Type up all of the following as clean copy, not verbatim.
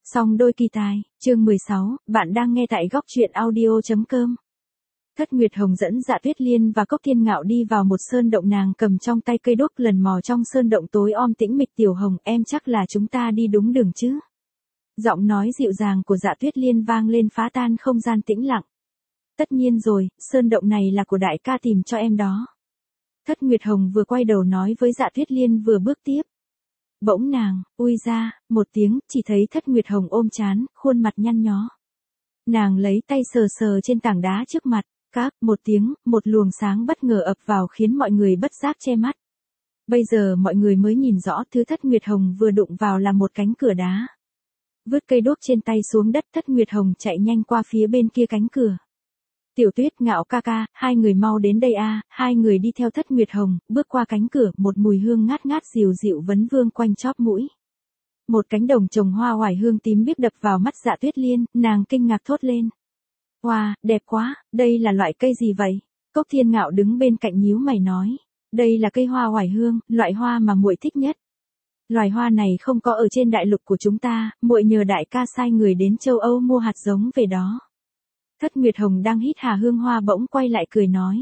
Song đôi kỳ tài, chương 16, bạn đang nghe tại góc truyện audio.com. Thất Nguyệt Hồng dẫn Dạ Tuyết Liên và Cốc Thiên Ngạo đi vào một sơn động, nàng cầm trong tay cây đuốc lần mò trong sơn động tối om tĩnh mịch. Tiểu Hồng, em chắc là chúng ta đi đúng đường chứ? Giọng nói dịu dàng của Dạ Tuyết Liên vang lên phá tan không gian tĩnh lặng. Tất nhiên rồi, sơn động này là của đại ca tìm cho em đó. Thất Nguyệt Hồng vừa quay đầu nói với Dạ Tuyết Liên vừa bước tiếp. Bỗng nàng, ui ra, một tiếng, chỉ thấy Thất Nguyệt Hồng ôm trán, khuôn mặt nhăn nhó. Nàng lấy tay sờ sờ trên tảng đá trước mặt, một tiếng, một luồng sáng bất ngờ ập vào khiến mọi người bất giác che mắt. Bây giờ mọi người mới nhìn rõ thứ Thất Nguyệt Hồng vừa đụng vào là một cánh cửa đá. Vứt cây đuốc trên tay xuống đất, Thất Nguyệt Hồng chạy nhanh qua phía bên kia cánh cửa. Tiểu Tuyết, Ngạo ca ca, hai người mau đến đây a. Hai người đi theo Thất Nguyệt Hồng, bước qua cánh cửa, một mùi hương ngát ngát dịu dịu vấn vương quanh chóp mũi. Một cánh đồng trồng hoa oải hương tím biếc đập vào mắt Dạ Tuyết Liên, nàng kinh ngạc thốt lên. Wow, đẹp quá, đây là loại cây gì vậy? Cốc Thiên Ngạo đứng bên cạnh nhíu mày nói. Đây là cây hoa oải hương, loại hoa mà muội thích nhất. Loài hoa này không có ở trên đại lục của chúng ta, muội nhờ đại ca sai người đến châu Âu mua hạt giống về đó. Thất Nguyệt Hồng đang hít hà hương hoa bỗng quay lại cười nói.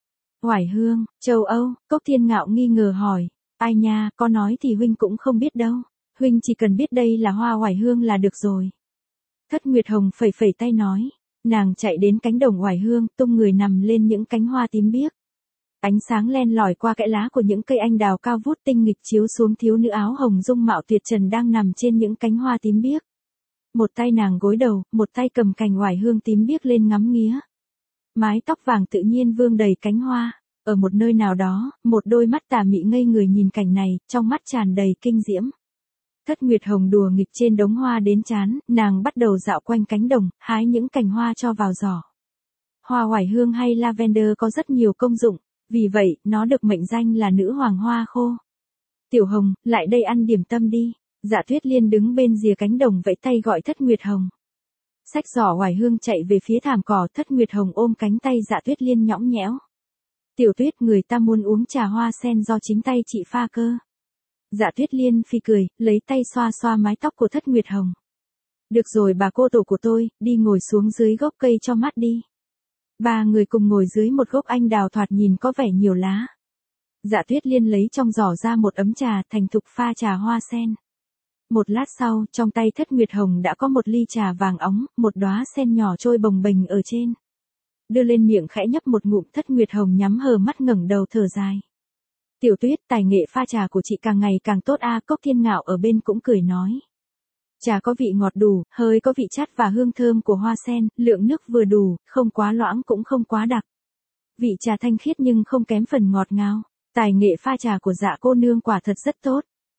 Oải hương, châu Âu, Cốc Thiên Ngạo nghi ngờ hỏi. Ai nha, có nói thì huynh cũng không biết đâu. Huynh chỉ cần biết đây là hoa oải hương là được rồi. Thất Nguyệt Hồng phẩy phẩy tay nói. Nàng chạy đến cánh đồng oải hương, tung người nằm lên những cánh hoa tím biếc. Ánh sáng len lỏi qua kẽ lá của những cây anh đào cao vút tinh nghịch chiếu xuống thiếu nữ áo hồng dung mạo tuyệt trần đang nằm trên những cánh hoa tím biếc. Một tay nàng gối đầu, một tay cầm cành oải hương tím biếc lên ngắm nghía. Mái tóc vàng tự nhiên vương đầy cánh hoa. Ở một nơi nào đó, một đôi mắt tà mị ngây người nhìn cảnh này, trong mắt tràn đầy kinh diễm. Thất Nguyệt Hồng đùa nghịch trên đống hoa đến chán, nàng bắt đầu dạo quanh cánh đồng, hái những cành hoa cho vào giỏ. Hoa oải hương hay lavender có rất nhiều công dụng, vì vậy, nó được mệnh danh là nữ hoàng hoa khô. Tiểu Hồng, lại đây ăn điểm tâm đi. Dạ Tuyết Liên đứng bên rìa cánh đồng vẫy tay gọi Thất Nguyệt Hồng. Xách giỏ oải hương chạy về phía thảm cỏ, Thất Nguyệt Hồng ôm cánh tay Dạ Tuyết Liên nhõng nhẽo. Tiểu Tuyết, người ta muốn uống trà hoa sen do chính tay chị pha cơ. Dạ Tuyết Liên phì cười, lấy tay xoa xoa mái tóc của Thất Nguyệt Hồng. Được rồi bà cô tổ của tôi, đi ngồi xuống dưới gốc cây cho mát đi. Ba người cùng ngồi dưới một gốc anh đào thoạt nhìn có vẻ nhiều lá. Dạ Tuyết Liên lấy trong giỏ ra một ấm trà, thành thục pha trà hoa sen. Một lát sau, trong tay Thất Nguyệt Hồng đã có một ly trà vàng óng, một đóa sen nhỏ trôi bồng bềnh ở trên. Đưa lên miệng khẽ nhấp một ngụm, Thất Nguyệt Hồng nhắm hờ mắt ngẩng đầu thở dài. Tiểu Tuyết, tài nghệ pha trà của chị càng ngày càng tốt a. Cốc Thiên Ngạo ở bên cũng cười nói. Trà có vị ngọt đủ, hơi có vị chát và hương thơm của hoa sen, lượng nước vừa đủ, không quá loãng cũng không quá đặc. Vị trà thanh khiết nhưng không kém phần ngọt ngào. Tài nghệ pha trà của Dạ cô nương quả thật rất tốt.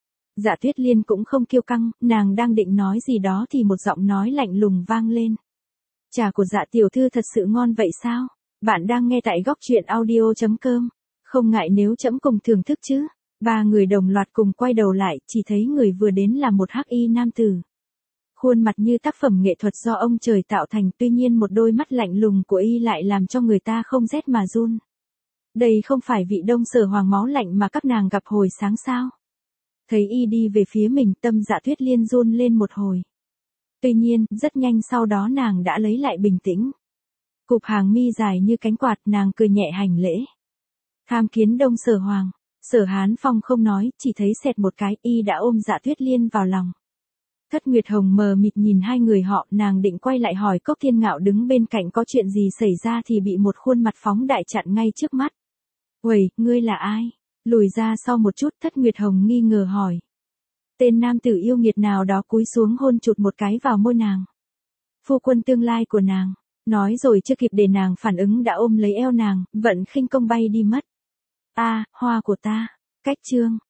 Dạ Tuyết Liên cũng không kiêu căng, nàng đang định nói gì đó thì một giọng nói lạnh lùng vang lên. Trà của Dạ tiểu thư thật sự ngon vậy sao? Bạn đang nghe tại góc truyện audio.com. Không ngại nếu trẫm cùng thưởng thức chứ? Ba người đồng loạt cùng quay đầu lại, chỉ thấy người vừa đến là một hắc y nam tử. Khuôn mặt như tác phẩm nghệ thuật do ông trời tạo thành, tuy nhiên một đôi mắt lạnh lùng của y lại làm cho người ta không rét mà run. Đây không phải vị Đông Sở Hoàng máu lạnh mà các nàng gặp hồi sáng sao? Thấy y đi về phía mình, tâm Dạ Tuyết Liên run lên một hồi. Tuy nhiên, rất nhanh sau đó nàng đã lấy lại bình tĩnh. Cụp hàng mi dài như cánh quạt, nàng cười nhẹ hành lễ. Tham kiến Đông Sở Hoàng. Sở Hán Phong không nói, chỉ thấy xẹt một cái, y đã ôm Dạ Tuyết Liên vào lòng. Thất Nguyệt Hồng mờ mịt nhìn hai người họ, nàng định quay lại hỏi Cốc Thiên Ngạo đứng bên cạnh có chuyện gì xảy ra thì bị một khuôn mặt phóng đại chặn ngay trước mắt. Uầy, ngươi là ai? Lùi ra sau một chút, Thất Nguyệt Hồng nghi ngờ hỏi. Tên nam tử yêu nghiệt nào đó cúi xuống hôn chụt một cái vào môi nàng. Phu quân tương lai của nàng. Nói rồi chưa kịp để nàng phản ứng đã ôm lấy eo nàng, vận khinh công bay đi mất. A, hoa của ta. Cách chương.